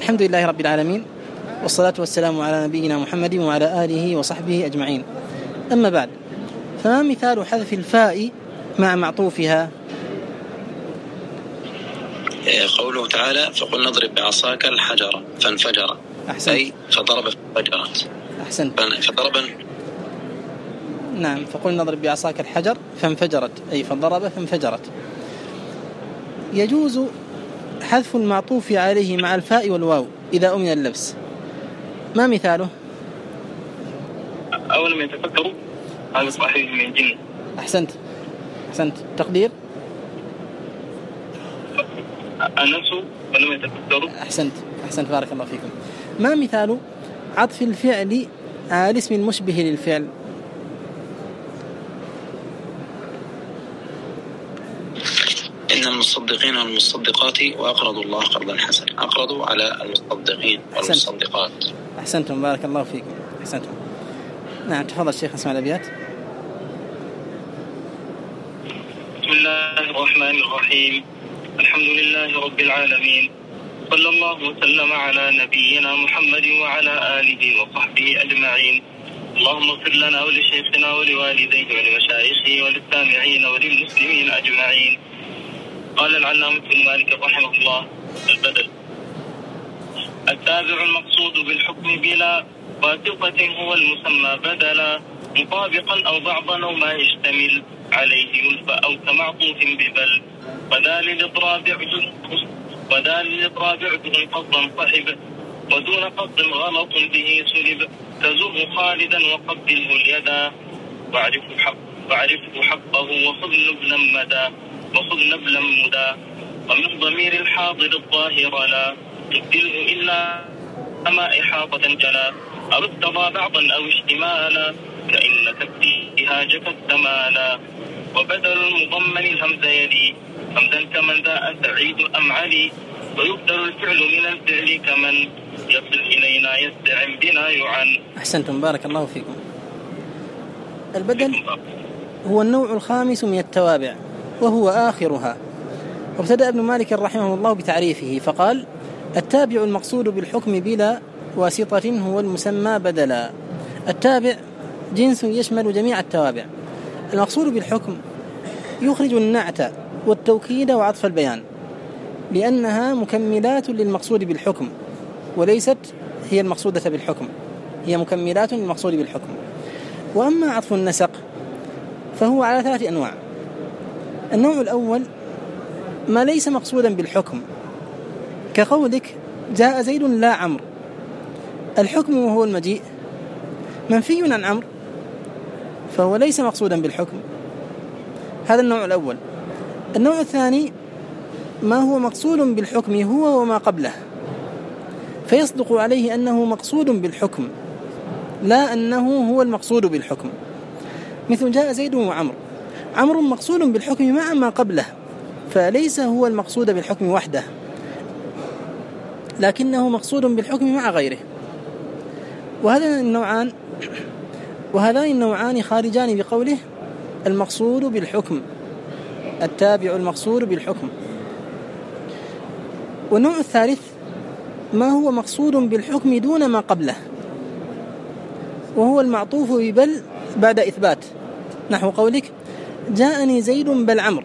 الحمد لله رب العالمين، والصلاة والسلام على نبينا محمد وعلى آله وصحبه أجمعين. أما بعد، فما مثال حذف الفاء مع معطوفها؟ قوله تعالى: فقل نضرب بعصاك الحجر فانفجر. أحسنت. أي فضرب فانفجرت. أحسنت. فضرب. نعم، فقل نضرب بعصاك الحجر فانفجرت، أي فضرب فانفجرت. يجوز حذف المعطوف عليه مع الفاء والواو إذا أمن اللبس. ما مثاله؟ أول ما يتفكروا هذا صاحب من الجن. أحسنت. تقدير النفس ولم يتفكروا. أحسنت بارك الله فيكم. ما مثال عطف الفعل على الاسم المشبه للفعل؟ إن المصدقين والمصدقات وأقرضوا الله قرضا حسنا. أقرضوا على المصدقين والمصدقات. أحسنتم بارك الله فيكم. أحسنتم. نعم، تفضل الشيخ، اسمع الأبيات. بسم الله الرحمن الرحيم. الحمد لله رب العالمين، صلى الله وسلم على نبينا محمد وعلى آله وصحبه أجمعين. اللهم اغفر لنا ولشيخنا ولوالديه ولمشايخه وللسامعين وللمسلمين أجمعين. قال العلامة ابن مالك رحمه الله: البدل التابع المقصود بالحكم بلا واسطة هو المسمى بدلا، مطابقا أو بعضا أو ما يشتمل عليه يلفى أو كمعطوف ببل، وذا للإضراب عده قصدا صحب، ودون قصد غلط به سلب، تزر خالدا وقبله اليدا، واعرفه حقه وخذ نبلا مدى، ومن ضمير الحاضر الظاهر لا تبدله إلا ما إحاطة جلا، أو اقتضى بعضا أو اشتمالا كإن تبديها جفت مالا، وبدل المضمن الهمز يلي همزا كمن ذا سعيد أم علي، ويبدل الفعل من الفعل كمن يصل إلينا يستعن بنا يعن. أحسنتم بارك الله فيكم. البدل هو النوع الخامس من التوابع وهو آخرها. وابتدأ ابن مالك رحمه الله بتعريفه فقال: التابع المقصود بالحكم بلا واسطة هو المسمى بدلا. التابع جنس يشمل جميع التوابع. المقصود بالحكم يخرج النعت والتوكيد وعطف البيان، لأنها مكملات للمقصود بالحكم وليست هي المقصودة بالحكم، هي مكملات للمقصود بالحكم. وأما عطف النسق فهو على 3 أنواع. النوع الأول ما ليس مقصودا بالحكم، كقولك: جاء زيد لا عمرو. الحكم وهو المجيء منفي عن عمرو، فهو ليس مقصودا بالحكم. هذا النوع الأول. النوع الثاني ما هو مقصود بالحكم هو وما قبله، فيصدق عليه أنه مقصود بالحكم لا أنه هو المقصود بالحكم. مثل جاء زيد وعمرو. عمرو مقصود بالحكم مع ما قبله، فليس هو المقصود بالحكم وحده، لكنه مقصود بالحكم مع غيره. وهذان النوعان خارجان بقوله: المقصود بالحكم، التابع المقصود بالحكم. والنوع الثالث ما هو مقصود بالحكم دون ما قبله، وهو المعطوف ببل بعد إثبات، نحو قولك: جاءني زيد بل عمرو.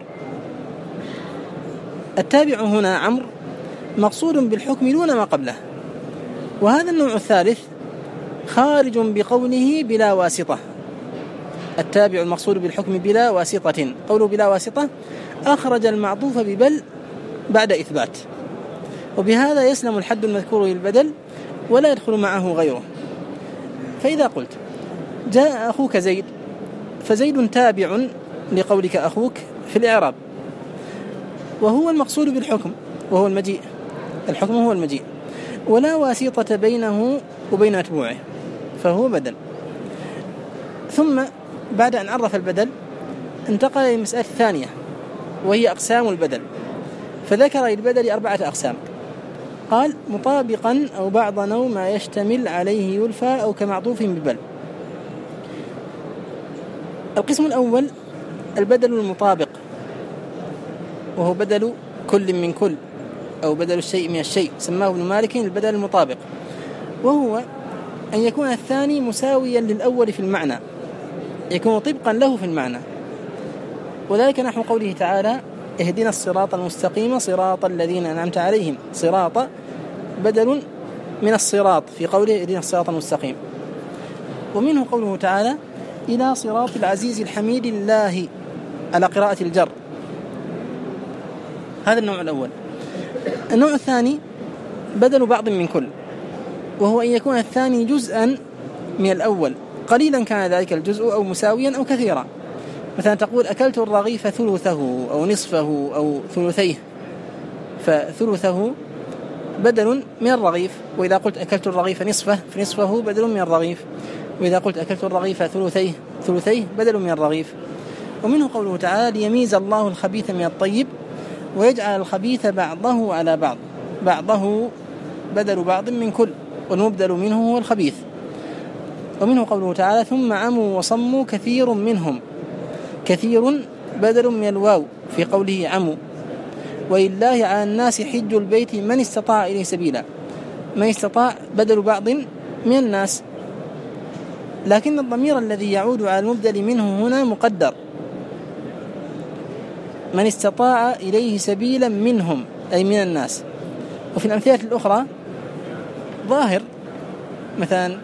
التابع هنا عمرو مقصود بالحكم دون ما قبله. وهذا النوع الثالث خارج بقوله بلا واسطة. التابع المقصود بالحكم بلا واسطة، قوله بلا واسطة أخرج المعطوف ببل بعد إثبات، وبهذا يسلم الحد المذكور للبدل ولا يدخل معه غيره. فإذا قلت: جاء أخوك زيد، فزيد تابع لقولك أخوك في الإعراب، وهو المقصود بالحكم وهو المجيء. الحكم هو المجيء، ولا واسطة بينه وبين متبوعه، فهو بدل. ثم بعد أن عرف البدل انتقل إلى المسألة الثانية وهي أقسام البدل، فذكر للبدل 4 أقسام. قال: مطابقا أو بعضا أو ما يشتمل عليه يلفى أو كمعطوف ببل. القسم الأول البدل المطابق، وهو بدل كل من كل أو بدل الشيء من الشيء، سماه ابن مالك البدل المطابق، وهو أن يكون الثاني مساويا للأول في المعنى، يكون طبقا له في المعنى، وذلك نحو قوله تعالى اهدنا الصراط المستقيم صراط الذين أنعمت عليهم. صراط بدل من الصراط في قوله اهدنا الصراط المستقيم. ومنه قوله تعالى إلى صراط العزيز الحميد الله على قراءة الجر. هذا النوع الأول. النوع الثاني بدل بعض من كل، وهو أن يكون الثاني جزءا من الأول، قليلا كان ذلك الجزء أو مساويا أو كثيرا. مثلا تقول أكلت الرغيف ثلثه أو نصفه أو ثلثيه، فثلثه بدل من الرغيف، وإذا قلت أكلت الرغيف نصفه فنصفه بدل من الرغيف، وإذا قلت أكلت الرغيف ثلثيه بدل من الرغيف. ومنه قوله تعالى ليميز الله الخبيث من الطيب ويجعل الخبيث بعضه على بعض. بعضه بدل بعض من كل، والمبدل منه هو الخبيث. ومنه قوله تعالى ثم عموا وصموا كثير منهم. كثير بدل من الواو في قوله عموا. ولله على الناس حج البيت من استطاع إليه سبيلا. من استطاع بدل بعض من الناس، لكن الضمير الذي يعود على المبدل منه هنا مقدر. من استطاع إليه سبيلا منهم أي من الناس. وفي الأمثلة الأخرى ظاهر، مثلا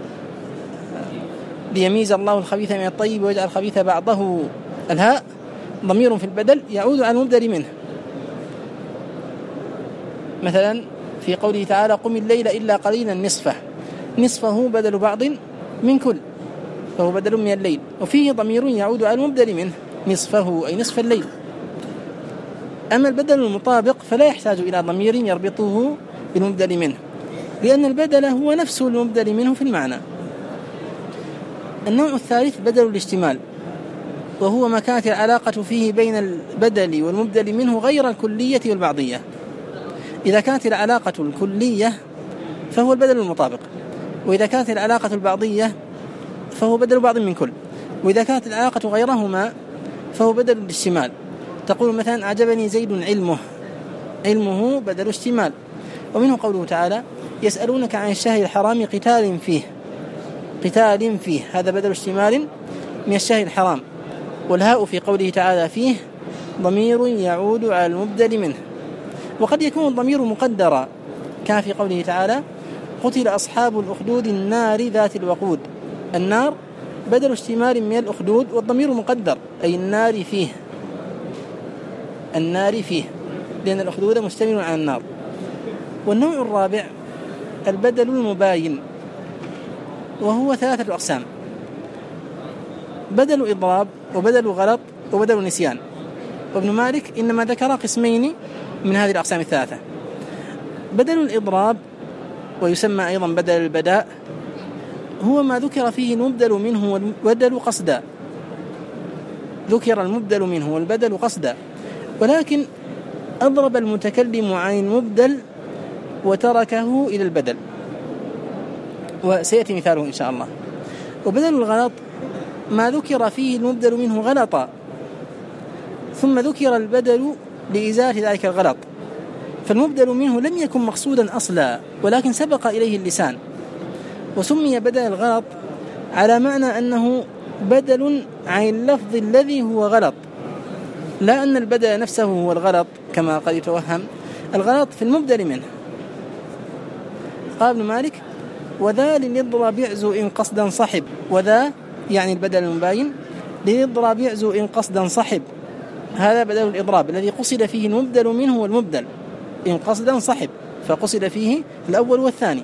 ليميز الله الخبيث من الطيب ويجعل الخبيث بعضه، الهاء ضمير في البدل يعود على المبدل منه. مثلا في قوله تعالى قم الليل إلا قليلا نصفه بدل بعض من كل، فهو بدل من الليل، وفيه ضمير يعود على المبدل منه نصفه أي نصف الليل. أما البدل المطابق فلا يحتاج إلى ضمير يربطه بالمبدل منه، لأن البدل هو نفسه المبدل منه في المعنى. النوع الثالث بدل الاشتمال، وهو ما كانت العلاقة فيه بين البدل والمبدل منه غير الكلية والبعضية. إذا كانت العلاقة الكلية فهو البدل المطابق، وإذا كانت العلاقة البعضية فهو بدل بعض من كل، وإذا كانت العلاقة غيرهما فهو بدل الاشتمال. تقول مثلا أعجبني زيد علمه بدل اشتمال. ومنه قوله تعالى يسألونك عن الشهر الحرام قتال فيه، هذا بدل اشتمال من الشهر الحرام. والهاء في قوله تعالى فيه ضمير يعود على المبدل منه. وقد يكون الضمير مقدرا، كان في قوله تعالى قتل أصحاب الأخدود النار ذات الوقود. النار بدل اشتمال من الأخدود، والضمير مقدر أي النار فيه، لأن الأخدود مشتمل على النار. والنوع الرابع البدل المباين، وهو 3 أقسام: بدل إضراب وبدل غلط وبدل نسيان. وابن مالك إنما ذكر قسمين من هذه الأقسام 3. بدل الإضراب ويسمى أيضا بدل البداء هو ما ذكر فيه المبدل منه والبدل قصدا. ذكر المبدل منه والبدل قصدا، ولكن أضرب المتكلم عن المبدل وتركه إلى البدل، وسيأتي مثاله إن شاء الله. وبدل الغلط ما ذكر فيه المبدل منه غلطا، ثم ذكر البدل لإزالة ذلك الغلط، فالمبدل منه لم يكن مقصودا أصلا ولكن سبق إليه اللسان، وسمي بدل الغلط على معنى أنه بدل عن اللفظ الذي هو غلط، لا أن البدل نفسه هو الغلط كما قد يتوهم. الغلط في المبدل منه. قال ابن مالك وذا للإضراب يعزو إن قصدا صحب. وذا يعني البدل المباين، للإضراب يعزو إن قصدا صحب، هذا بدل الإضراب الذي قصد فيه المبدل منه والمبدل إن قصدا صحب، فقصد فيه الأول والثاني.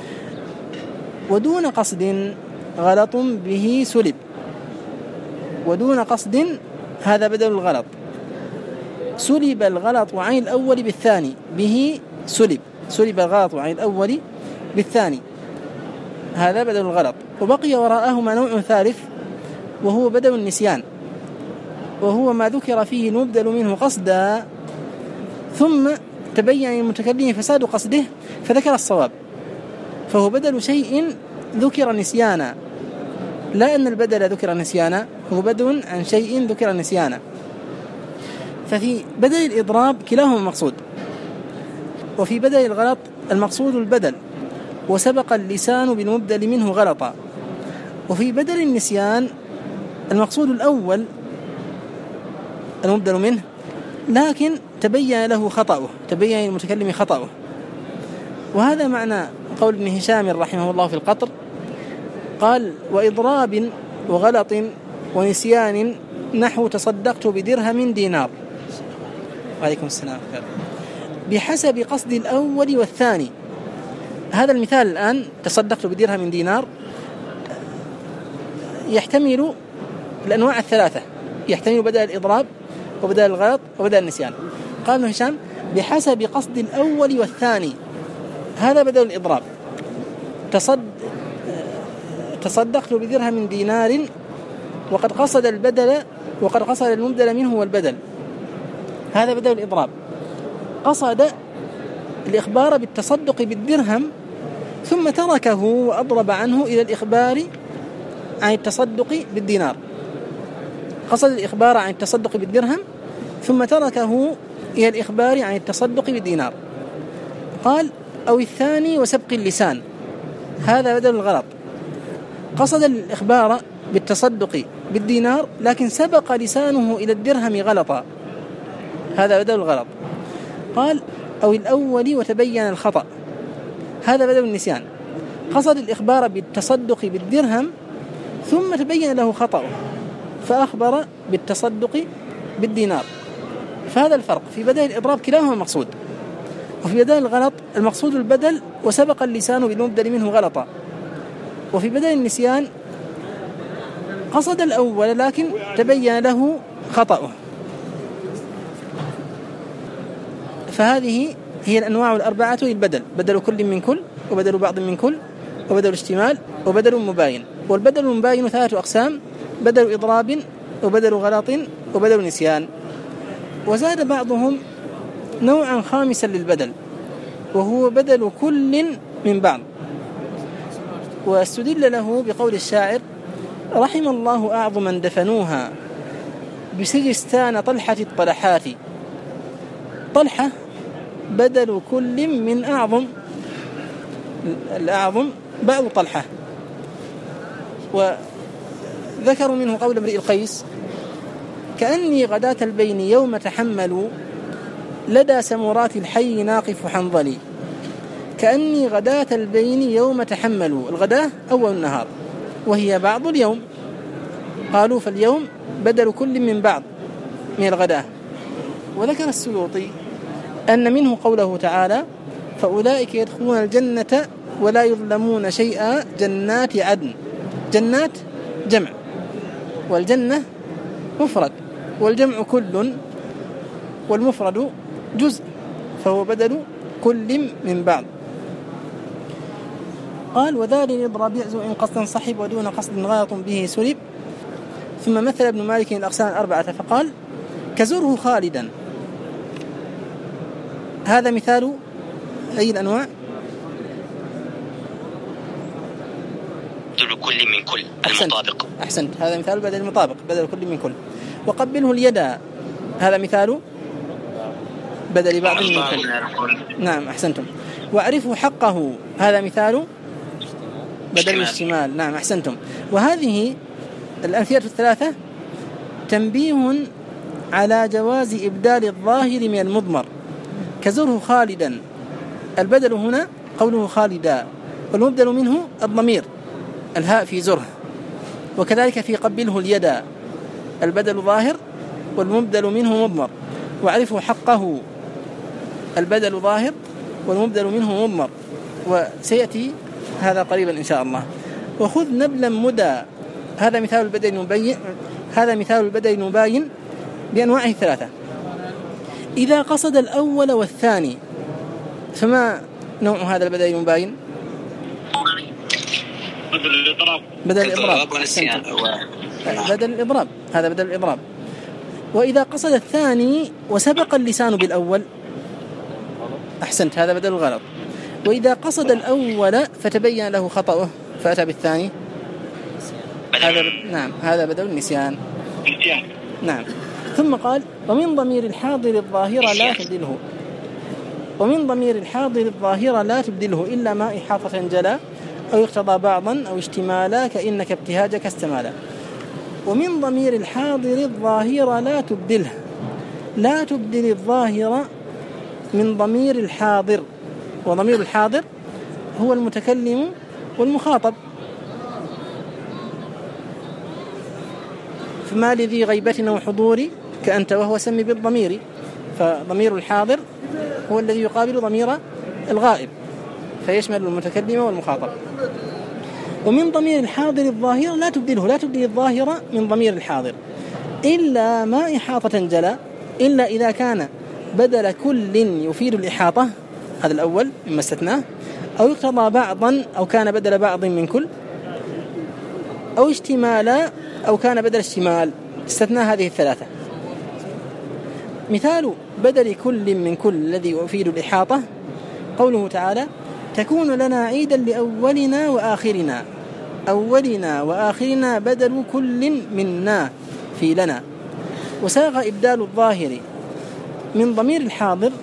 ودون قصد غلط به سلب. ودون قصد هذا بدل الغلط، سلب الغلط عن الأول بالثاني، به سلب الغلط عن الأول بالثاني، هذا بدل الغلط. وبقي وراءهما نوع ثالث وهو بدل النسيان، وهو ما ذكر فيه المبدل منه قصدا ثم تبين للمتكلم فساد قصده فذكر الصواب، فهو بدل شيء ذكر نسيانا، لا أن البدل ذكر نسيانا، هو بدل عن شيء ذكر نسيانا. ففي بدل الإضراب كلاهما مقصود، وفي بدل الغلط المقصود البدل وسبق اللسان بالمبدل منه غلطا. وفي بدل النسيان المقصود الأول المبدل منه لكن تبين له خطأه، تبين المتكلم خطأه. وهذا معنى قول ابن هشام رحمه الله في القطر، قال: وإضراب وغلط ونسيان نحو تصدقت بدرهم دينار. وعليكم السلام. بحسب قصد الأول والثاني. هذا المثال الآن تصدقت بدرهم دينار يحتمل الأنواع الثلاثة، يحتمل بدل الإضراب وبدل الغلط وبدل النسيان. قال ابن هشام: بحسب قصد الأول والثاني. هذا بدل الإضراب، تصدقت بدرهم دينار، وقد قصد البدل وقد قصد المبدل منه والبدل. هذا بدل الإضراب، قصد الإخبار بالتصدق بالدرهم ثم تركه وأضرب عنه إلى الإخبار عن التصدق بالدينار. قصد الإخبار عن التصدق بالدرهم ثم تركه إلى الإخبار عن التصدق بالدينار. قال: أو الثاني وسبق اللسان. هذا بدل الغلط، قصد الإخبار بالتصدق بالدينار لكن سبق لسانه إلى الدرهم غلطا. هذا بدل الغلط. قال: أو الأول وتبين الخطأ. هذا بدل النسيان، قصد الإخبار بالتصدق بالدرهم ثم تبين له خطأه فأخبر بالتصدق بالدينار. فهذا الفرق. في بدل الإضراب كلاهما مقصود، وفي بدل الغلط المقصود البدل وسبق اللسان بالمبدل منه غلطا. وفي بدل النسيان قصد الأول لكن تبين له خطأه. فهذه هي الأنواع الأربعة للبدل: بدل كل من كل، وبدل بعض من كل، وبدل اشتمال، وبدل مباين. والبدل المباين 3 أقسام: بدل إضراب، وبدل غلط، وبدل نسيان. وزاد بعضهم نوعا خامسا للبدل وهو بدل كل من بعض، واستدل له بقول الشاعر: رحم الله أعظما دفنوها بسجستان طلحة الطلحات. طلحة بدل كل من أعظم، الأعظم باء طلحة. وذكروا منه قول امرئ القيس: كأني غداة البين يوم تحملوا لدى سمرات الحي ناقف حنظلي. كأني غداة البين يوم تحملوا، الغداة أول النهار وهي بعض اليوم. قالوا: فاليوم بدل كل من بعض من الغداة. وذكر السيوطي أن منه قوله تعالى: فأولئك يدخلون الجنة ولا يظلمون شيئا جنات عدن. جنات جمع، والجنة مفرد، والجمع كل، والمفرد جزء، فهو بدل كل من بعض. قال: وذا للإضراب يعزو إن قصدا صحب ودون قصد غلط به سلب. ثم مثل ابن مالك الأقسام الأربعة فقال: كزره خالدا. هذا مثال أي الأنواع؟ بدل كل من كل المطابق. أحسنت، هذا مثال بدل المطابق، بدل كل من كل. وقبله اليد، هذا مثال بدل بعض من كل. نعم أحسنتم. وأعرفوا حقه، هذا مثال بدل الاشتمال. نعم أحسنتم. وهذه الأمثلة الثلاثة تنبيه على جواز إبدال الظاهر من المضمر. كزره خالدا، البدل هنا قوله خالدا، والمبدل منه الضمير الهاء في زره. وكذلك في قبله اليد، البدل ظاهر والمبدل منه مضمر. وعرفوا حقه، البدل ظاهر والمبدل منه مضمر، وسيأتي هذا قريبا إن شاء الله. وخذ نبلا مدى، هذا مثال البدل المبين، هذا مثال البدل المباين بأنواعه الثلاثة. إذا قصد الأول والثاني، فما نوع هذا البدل المباين؟ بدل الإضراب والنسيان. بدل الإضراب، هذا بدل الإضراب. وإذا قصد الثاني وسبق اللسان بالأول، أحسنت، هذا بدل الغلط. وإذا قصد الأول فتبين له خطأه فأتى بالثاني، هذا نعم هذا بدل النسيان. نعم. ثم قال: ومن ضمير الحاضر الظاهر لا تبدله. ومن ضمير الحاضر الظاهر لا تبدله إلا ما إحاطة جلا أو يقتضى بعضا أو اشتمالا كإنك ابتهاجك استمالا. ومن ضمير الحاضر الظاهر لا تبدله، لا تبدل الظاهر من ضمير الحاضر، وضمير الحاضر هو المتكلم والمخاطب. فما لذي غيبة وحضور كأنت وهو سمي بالضمير، فضمير الحاضر هو الذي يقابل ضمير الغائب فيشمل المتكلم والمخاطب. ومن ضمير الحاضر الظاهر لا تبدله، لا تبدل الظاهر من ضمير الحاضر إلا ما إحاطة جلا، إلا إذا كان بدل كل يفيد الإحاطة، هذا الأول مما استثناه، أو يقتضى بعضا أو كان بدل بعض من كل، أو اشتمالا أو كان بدل اشتمال، استثنى هذه الثلاثة. مثال بدل كل من كل الذي يفيد الإحاطة قوله تعالى تكون لنا عيدا لأولنا وآخرنا، أولنا وآخرنا بدل كل منا في لنا. وساغ إبدال الظاهر من ضمير الحاضر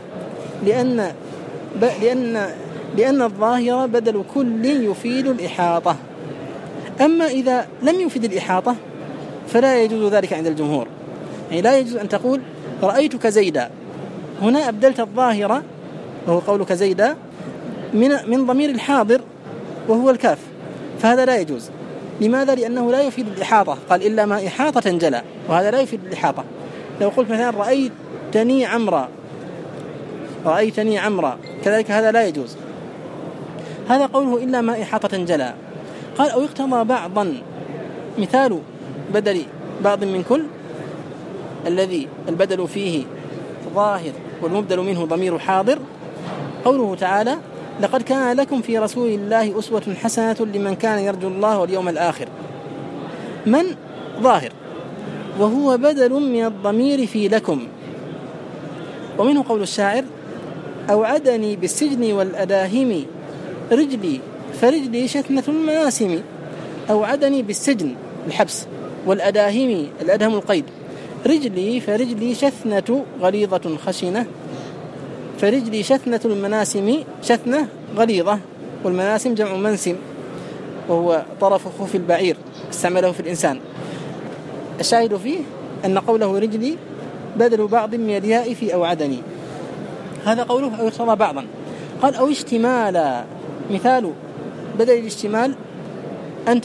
لأن الظاهر بدل كل يفيد الإحاطة. أما إذا لم يفيد الإحاطة فلا يجوز ذلك عند الجمهور، يعني لا يجوز أن تقول رأيتك زيدا، هنا أبدلت الظاهر وهو قولك زيدا من ضمير الحاضر وهو الكاف، فهذا لا يجوز. لماذا؟ لأنه لا يفيد الإحاطة، قال إلا ما إحاطة جلا، وهذا لا يفيد الإحاطة. لو قلت مثلا رأيتني عمرا، رأيتني عمرا، كذلك هذا لا يجوز. هذا قوله إلا ما إحاطة جلا. قال أو يقتضى بعضا، مثال بدل بعض من كل الذي البدل فيه ظاهر والمبدل منه ضمير حاضر قوله تعالى لقد كان لكم في رسول الله أسوة حسنة لمن كان يرجو الله واليوم الآخر. من ظاهر وهو بدل من الضمير في لكم. ومنه قول الشاعر أوعدني بالسجن والأداهم رجلي فرجلي شثنة المناسم. أوعدني بالسجن الحبس، والأداهم الأدهم القيد، رجلي فرجلي شثنة غليظة خشنة، فرجلي شثنة المناسم، شثنة غليظة، والمناسم جمع منسم وهو طرف خوف البعير استعمله في الإنسان. الشاهد فيه أن قوله رجلي بدل بعض من الياء في أوعدني، هذا قوله أو يقتضى بعضا. قال أو اشتمالا، مثال بدل الاشتمال أن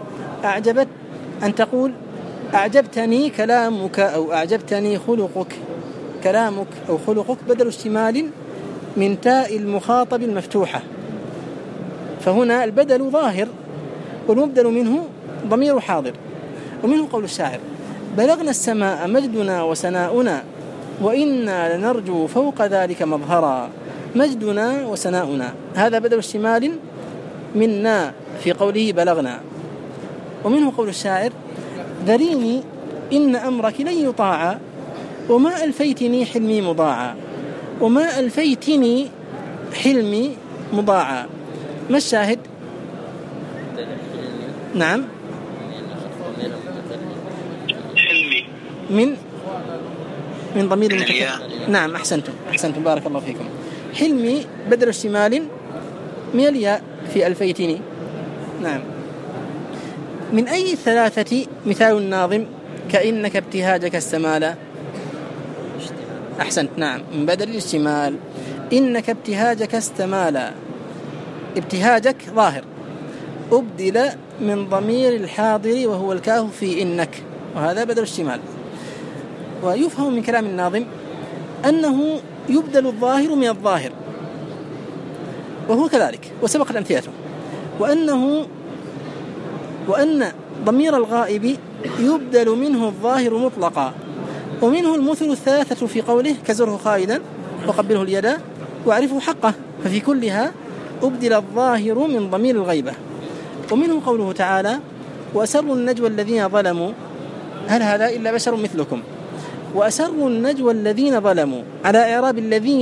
تقول أعجبتني كلامك أو أعجبتني خلقك، كلامك أو خلقك بدل اشتمال من تاء المخاطب المفتوحة، فهنا البدل ظاهر والمبدل منه ضمير حاضر. ومنه قول الشاعر بلغنا السماء مجدنا وسناؤنا وإنا لنرجو فوق ذلك مظهرا، مجدنا وسناؤنا، هذا بدل اشتمال منا في قوله بلغنا. ومنه قول الشاعر ذريني إن أمرك لن يطاعا وما ألفيتني حلمي مضاعا، وما ألفيتني حلمي مضاعا. ما الشاهد؟ نعم حلمي من ضمير المتكلم. نعم أحسنتم بارك الله فيكم. حلمي بدل اشتمال من الياء في ألفيتني. نعم. من أي الثلاثة مثال الناظم كأنك ابتهاجك استمالا؟ أحسنت، نعم من بدل الاشتمال. إنك ابتهاجك استمالا، ابتهاجك ظاهر أبدل من ضمير الحاضر وهو الكاف في إنك، وهذا بدل الاشتمال. ويفهم من كلام الناظم أنه يبدل الظاهر من الظاهر وهو كذلك وسبقت أمثلته، وأن ضمير الغائب يبدل منه الظاهر مطلقا، ومنه المثل الثلاثة في قوله كزره خالدا وقبله اليد واعرفه حقه، ففي كلها أبدل الظاهر من ضمير الغيبة. ومنه قوله تعالى وأسروا النجوى الذين ظلموا هل هذا إلا بشر مثلكم، وأسروا النجوى الذين ظلموا على إعراب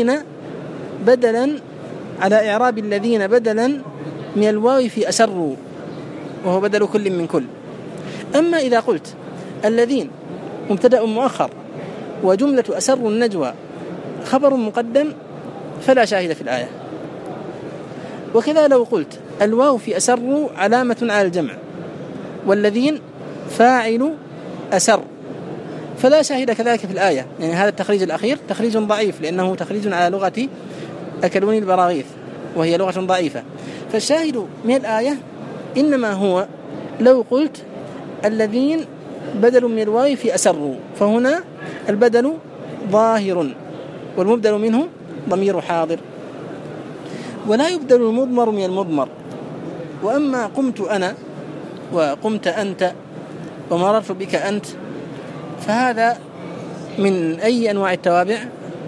الذين بدلا من الواو في أسروا وهو بدل كل من كل. أما إذا قلت الذين مبتدأ مؤخر وجملة أسروا النجوى خبر مقدم فلا شاهد في الآية. وكذا لو قلت الواو في أسر علامة على الجمع، والذين فاعل أسر، فلا شاهد كذلك في الآية. يعني هذا التخريج الأخير تخريج ضعيف، لأنه تخريج على لغة أكلوني البراغيث، وهي لغة ضعيفة. فالشاهد من الآية إنما هو لو قلت الذين بدل من الواو في أسر، فهنا البدل ظاهر والمبدل منه ضمير حاضر، ولا يبدل المضمر من المضمر. وأما قمت أنا وقمت أنت ومررت بك أنت، فهذا من أي أنواع التوابع؟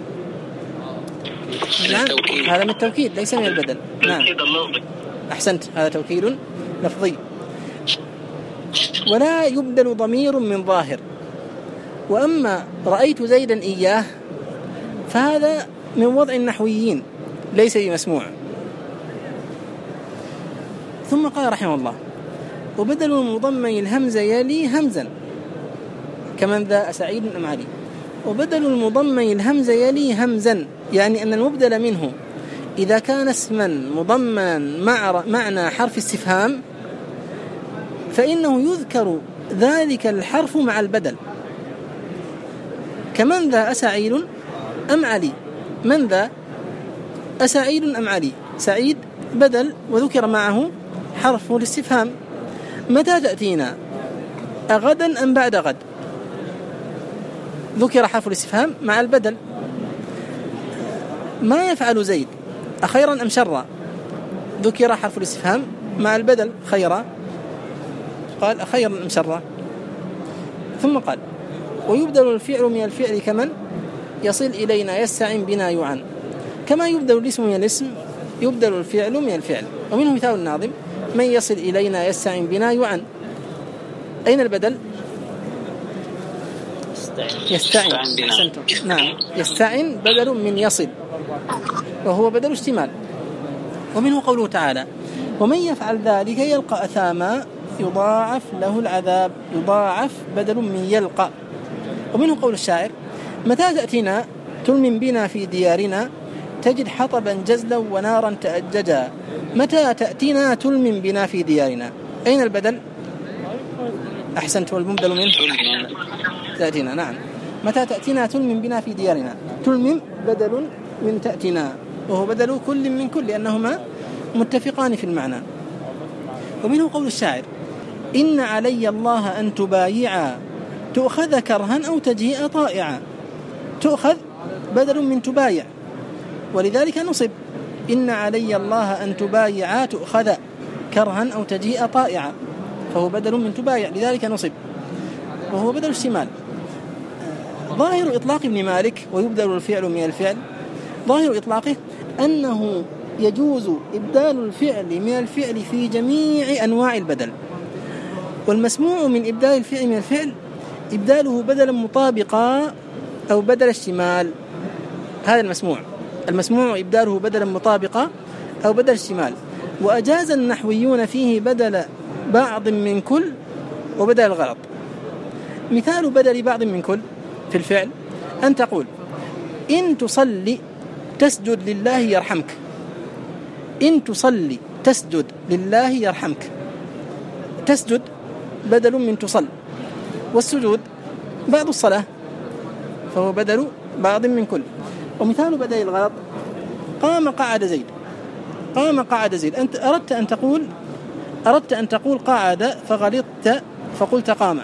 نعم، هذا من التوكيد ليس من البدل. نعم أحسنت، هذا توكيد لفظي. ولا يبدل ضمير من ظاهر. وأما رأيت زيدا إياه فهذا من وضع النحويين ليس بمسموع. ثم قال رحمه الله: وبدل المضمن الهمزة يلي همزا كمن ذا أسعيد أم علي. وبدل المضمن الهمزة يلي همزا، يعني أن المبدل منه إذا كان اسما مضمنا معنى حرف استفهام فإنه يذكر ذلك الحرف مع البدل، كمن ذا أسعيد أم علي. من ذا أسعيد أم علي، سعيد بدل وذكر معه حرف الاستفهام. متى تأتينا، أغدا أم بعد غد، ذكر حرف الاستفهام مع البدل. ما يفعل زيد، أخيرا أم شرا، ذكر حرف الاستفهام مع البدل خيرا، قال أخيرا أم شرا. ثم قال: ويبدل الفعل من الفعل كمن يصل إلينا يستعن بنا يعن. كما يبدل الاسم من الاسم يبدل الفعل من الفعل. ومنه مثال الناظم: من يصل إلينا يستعن بنا يعن. أين البدل؟ يستعن. نعم، يستعن بدل من يصل، وهو بدل اشتمال. ومنه قوله تعالى: ومن يفعل ذلك يلقى أثاما يضاعف له العذاب. يضاعف بدل من يلقى. ومنه قول الشاعر: متى تأتينا تلمن بنا في ديارنا تجد حطبا جزلا ونارا تأججا. متى تأتينا تلمن بنا في ديارنا، أين البدل؟ أحسنت، والمبدل منه تأتينا. نعم، متى تأتينا تلمن بنا في ديارنا. تلمن بدل من تأتينا، وهو بدل كل من كل، لأنهما متفقان في المعنى. ومنه قول الشاعر: إن علي الله أن تبايعا تؤخذ كرها أو تجيء طائعا. تؤخذ بدل من تبايع، ولذلك نصب. إن علي الله أن تبايعا تؤخذ كرها أو تجيء طائعا، فهو بدل من تبايع، لذلك نصب، وهو بدل اشتمال. ظاهر إطلاق ابن مالك ويبدل الفعل من الفعل، ظاهر إطلاقه أنه يجوز إبدال الفعل من الفعل في جميع أنواع البدل. والمسموع من إبدال الفعل من الفعل إبداله بدلا مطابقا أو بدل اشتمال. هذا المسموع إبداله بدلا مطابقا أو بدل اشتمال. وأجاز النحويون فيه بدل بعض من كل وبدل الغلط. مثال بدل بعض من كل في الفعل أن تقول: إن تصلي تسجد لله يرحمك. إن تصلي تسجد لله يرحمك. تسجد بدل من تصل، والسجود بعض الصلاة، فهو بدل بعض من كل. ومثال بدل الغلط: قام قعد زيد. قام قعد زيد. أنت أردت أن تقول قعد فغلطت فقلت قام،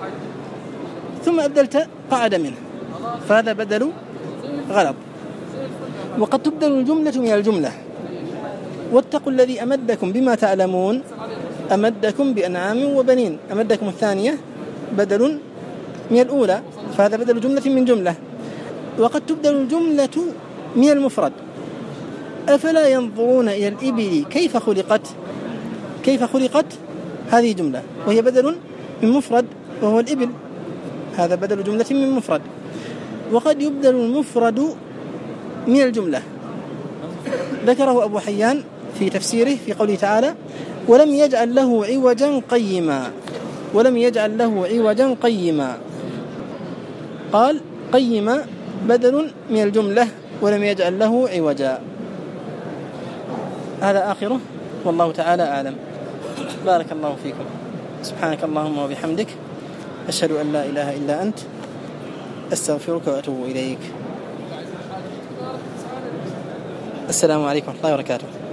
ثم أبدلت قعد منه، فهذا بدل غلط. وقد تبدل الجملة من الجملة: واتقوا الذي أمدكم بما تعلمون أمدكم بأنعام وبنين. أمدكم الثانية بدل من الأولى، فهذا بدل جملة من جملة. وقد تبدل الجملة من المفرد: أفلا ينظرون إلى الإبل كيف خلقت. كيف خلقت هذه جملة، وهي بدل من مفرد وهو الإبل، هذا بدل جملة من مفرد. وقد يبدل المفرد من الجملة، ذكره أبو حيان في تفسيره في قوله تعالى: ولم يجعل له عوجا قيما. ولم يجعل له عوجا قيما، قال قيما بدل من الجملة ولم يجعل له عوجا. هذا آخره، والله تعالى أعلم. بارك الله فيكم. سبحانك اللهم وبحمدك، أشهد أن لا إله إلا أنت، أستغفرك وأتوب إليك. السلام عليكم ورحمة الله وبركاته.